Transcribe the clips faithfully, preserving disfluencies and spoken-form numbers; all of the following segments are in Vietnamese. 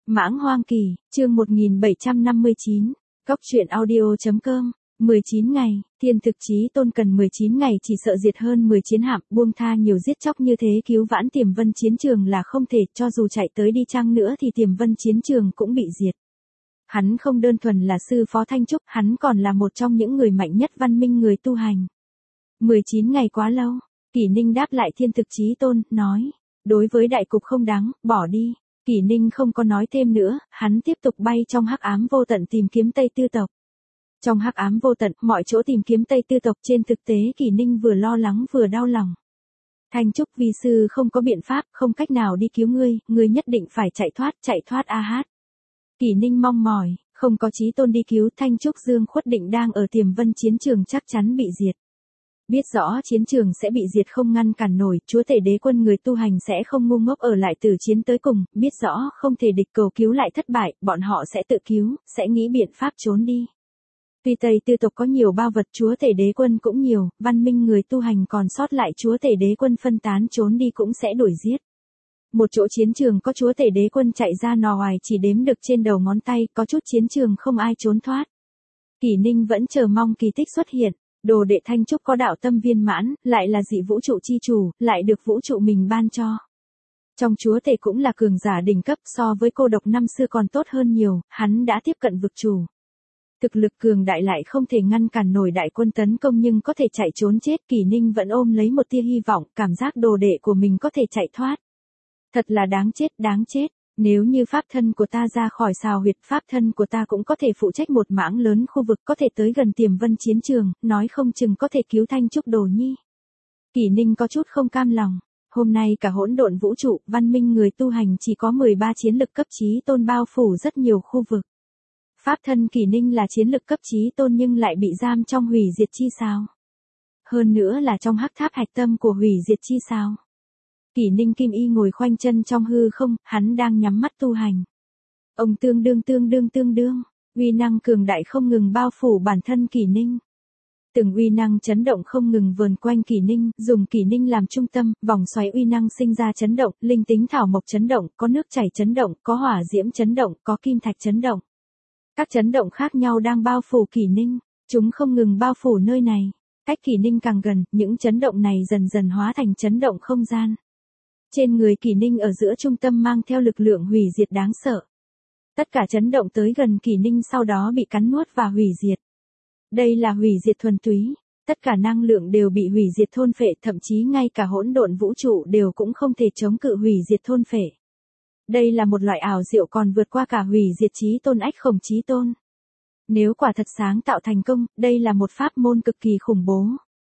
Mãng Hoang Kỳ, chương một nghìn bảy trăm năm mươi chín, Cóc truyện audio chấm com, mười chín ngày, Thiên Thực Chí Tôn cần mười chín ngày chỉ sợ diệt hơn mười chiến hạm, buông tha nhiều giết chóc như thế cứu vãn Tiềm Vân chiến trường là không thể, cho dù chạy tới đi chăng nữa thì Tiềm Vân chiến trường cũng bị diệt. Hắn không đơn thuần là sư phó Thanh Trúc, hắn còn là một trong những người mạnh nhất văn minh người tu hành. mười chín ngày quá lâu, Kỷ Ninh đáp lại Thiên Thực Chí Tôn, nói, đối với đại cục không đáng, bỏ đi. Kỷ Ninh không có nói thêm nữa, hắn tiếp tục bay trong hắc ám vô tận tìm kiếm Tây Tư tộc. Trong hắc ám vô tận, mọi chỗ tìm kiếm Tây Tư tộc, trên thực tế Kỷ Ninh vừa lo lắng vừa đau lòng. Thanh Trúc vi sư không có biện pháp, không cách nào đi cứu ngươi, ngươi nhất định phải chạy thoát, chạy thoát a hát. Kỷ Ninh mong mỏi, không có Chí Tôn đi cứu, Thanh Trúc Dương Khuất Định đang ở Tiềm Vân chiến trường chắc chắn bị diệt. Biết rõ chiến trường sẽ bị diệt không ngăn cản nổi, chúa tể đế quân người tu hành sẽ không ngu ngốc ở lại tử chiến tới cùng, biết rõ không thể địch cầu cứu lại thất bại, bọn họ sẽ tự cứu, sẽ nghĩ biện pháp trốn đi. Tuy Tây Tư tộc có nhiều bao vật, chúa tể đế quân cũng nhiều, văn minh người tu hành còn sót lại, chúa tể đế quân phân tán trốn đi cũng sẽ đuổi giết. Một chỗ chiến trường có chúa tể đế quân chạy ra nò hoài chỉ đếm được trên đầu ngón tay, có chút chiến trường không ai trốn thoát. Kỷ Ninh vẫn chờ mong kỳ tích xuất hiện. Đồ đệ Thanh Trúc có đạo tâm viên mãn, lại là dị vũ trụ chi chủ, lại được vũ trụ mình ban cho. Trong chúa tể cũng là cường giả đỉnh cấp, so với cô độc năm xưa còn tốt hơn nhiều, hắn đã tiếp cận vực chủ. Thực lực cường đại lại không thể ngăn cản nổi đại quân tấn công nhưng có thể chạy trốn chết, Kỷ Ninh vẫn ôm lấy một tia hy vọng, cảm giác đồ đệ của mình có thể chạy thoát. Thật là đáng chết, đáng chết. Nếu như pháp thân của ta ra khỏi xào huyệt, pháp thân của ta cũng có thể phụ trách một mảng lớn khu vực, có thể tới gần Tiềm Vân chiến trường, nói không chừng có thể cứu Thanh Trúc đồ nhi. Kỷ Ninh có chút không cam lòng. Hôm nay cả hỗn độn vũ trụ, văn minh người tu hành chỉ có mười ba chiến lực cấp Chí Tôn bao phủ rất nhiều khu vực. Pháp thân Kỷ Ninh là chiến lực cấp Chí Tôn nhưng lại bị giam trong hủy diệt chi sao. Hơn nữa là trong hắc tháp hạch tâm của hủy diệt chi sao. Kỷ Ninh Kim Y ngồi khoanh chân trong hư không, hắn đang nhắm mắt tu hành. Ông tương đương tương đương tương đương, uy năng cường đại không ngừng bao phủ bản thân Kỷ Ninh. Từng uy năng chấn động không ngừng vờn quanh Kỷ Ninh, dùng Kỷ Ninh làm trung tâm, vòng xoáy uy năng sinh ra chấn động, linh tính thảo mộc chấn động, có nước chảy chấn động, có hỏa diễm chấn động, có kim thạch chấn động. Các chấn động khác nhau đang bao phủ Kỷ Ninh, chúng không ngừng bao phủ nơi này. Cách Kỷ Ninh càng gần, những chấn động này dần dần hóa thành chấn động không gian. Trên người Kỷ Ninh ở giữa trung tâm mang theo lực lượng hủy diệt đáng sợ. Tất cả chấn động tới gần Kỷ Ninh sau đó bị cắn nuốt và hủy diệt. Đây là hủy diệt thuần túy, tất cả năng lượng đều bị hủy diệt thôn phệ, thậm chí ngay cả hỗn độn vũ trụ đều cũng không thể chống cự hủy diệt thôn phệ. Đây là một loại ảo diệu còn vượt qua cả hủy diệt Chí Tôn ách khổng Chí Tôn. Nếu quả thật sáng tạo thành công, đây là một pháp môn cực kỳ khủng bố.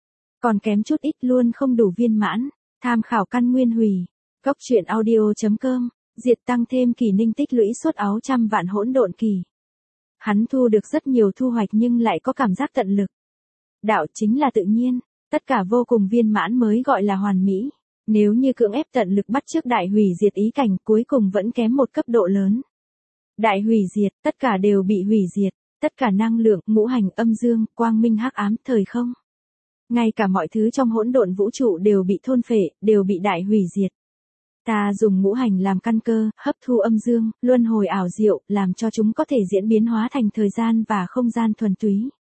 Còn kém chút ít luôn không đủ viên mãn. Tham khảo căn nguyên hủy. Cóc truyện audio chấm com, diệt tăng thêm Kỷ Ninh tích lũy suốt sáu trăm vạn hỗn độn kỳ. Hắn thu được rất nhiều thu hoạch nhưng lại có cảm giác tận lực. Đạo chính là tự nhiên, tất cả vô cùng viên mãn mới gọi là hoàn mỹ. Nếu như cưỡng ép tận lực bắt chước đại hủy diệt ý cảnh, cuối cùng vẫn kém một cấp độ lớn. Đại hủy diệt, tất cả đều bị hủy diệt, tất cả năng lượng, ngũ hành, âm dương, quang minh, hắc ám, thời không. Ngay cả mọi thứ trong hỗn độn vũ trụ đều bị thôn phệ, đều bị đại hủy diệt. Ta dùng ngũ hành làm căn cơ, hấp thu âm dương, luân hồi ảo diệu, làm cho chúng có thể diễn biến hóa thành thời gian và không gian thuần túy.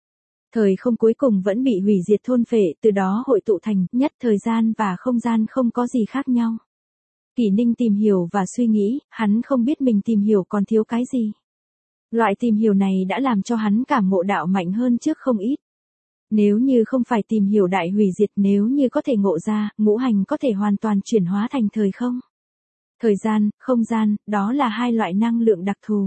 Thời không cuối cùng vẫn bị hủy diệt thôn phệ, từ đó hội tụ thành nhất thời gian và không gian không có gì khác nhau. Kỷ Ninh tìm hiểu và suy nghĩ, hắn không biết mình tìm hiểu còn thiếu cái gì. Loại tìm hiểu này đã làm cho hắn cảm ngộ đạo mạnh hơn trước không ít. Nếu như không phải tìm hiểu đại hủy diệt, nếu như có thể ngộ ra, ngũ hành có thể hoàn toàn chuyển hóa thành thời không. Thời gian, không gian, đó là hai loại năng lượng đặc thù.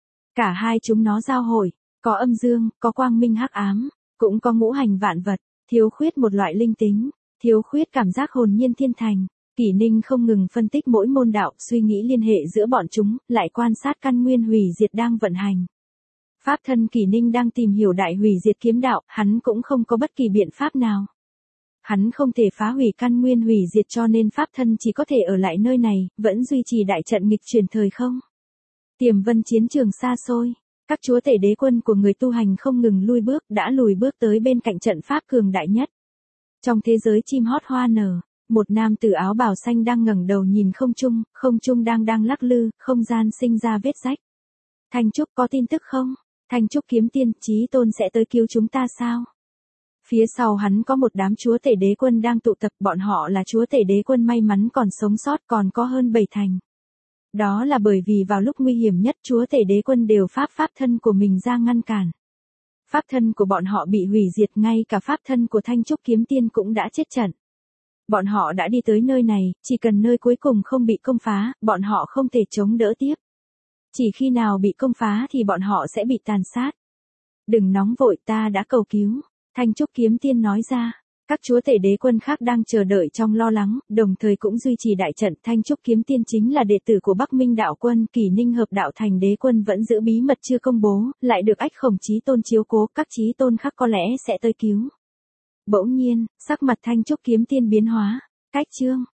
Cả hai chúng nó giao hội, có âm dương, có quang minh hắc ám, cũng có ngũ hành vạn vật, thiếu khuyết một loại linh tính, thiếu khuyết cảm giác hồn nhiên thiên thành. Kỷ Ninh không ngừng phân tích mỗi môn đạo, suy nghĩ liên hệ giữa bọn chúng, lại quan sát căn nguyên hủy diệt đang vận hành. Pháp thân Kỷ Ninh đang tìm hiểu đại hủy diệt kiếm đạo, hắn cũng không có bất kỳ biện pháp nào. Hắn không thể phá hủy căn nguyên hủy diệt cho nên pháp thân chỉ có thể ở lại nơi này, vẫn duy trì đại trận nghịch chuyển thời không. Tiềm Vân chiến trường xa xôi, các chúa tể đế quân của người tu hành không ngừng lui bước, đã lùi bước tới bên cạnh trận pháp cường đại nhất. Trong thế giới chim hót hoa nở, Một nam tử áo bào xanh đang ngẩng đầu nhìn không trung, không trung đang đang lắc lư, không gian sinh ra vết rách. Thanh Trúc có tin tức không? Thanh Trúc kiếm tiên, Chí Tôn sẽ tới cứu chúng ta sao? Phía sau hắn có một đám chúa tể đế quân đang tụ tập, bọn họ là chúa tể đế quân may mắn còn sống sót, còn có hơn bảy thành. Đó là bởi vì vào lúc nguy hiểm nhất chúa tể đế quân đều pháp pháp thân của mình ra ngăn cản. Pháp thân của bọn họ bị hủy diệt, ngay cả pháp thân của Thanh Trúc kiếm tiên cũng đã chết trận. Bọn họ đã đi tới nơi này, chỉ cần nơi cuối cùng không bị công phá, bọn họ không thể chống đỡ tiếp. Chỉ khi nào bị công phá thì bọn họ sẽ bị tàn sát. Đừng nóng vội, ta đã cầu cứu. Thanh Trúc kiếm tiên nói ra. Các chúa tể đế quân khác đang chờ đợi trong lo lắng, đồng thời cũng duy trì đại trận. Thanh Trúc kiếm tiên chính là đệ tử của Bắc Minh đạo quân, Kỷ Ninh hợp đạo thành đế quân vẫn giữ bí mật chưa công bố, lại được Ách Khổng Chí Tôn chiếu cố, các chí tôn khác có lẽ sẽ tới cứu. Bỗng nhiên, sắc mặt Thanh Trúc kiếm tiên biến hóa. Cách chương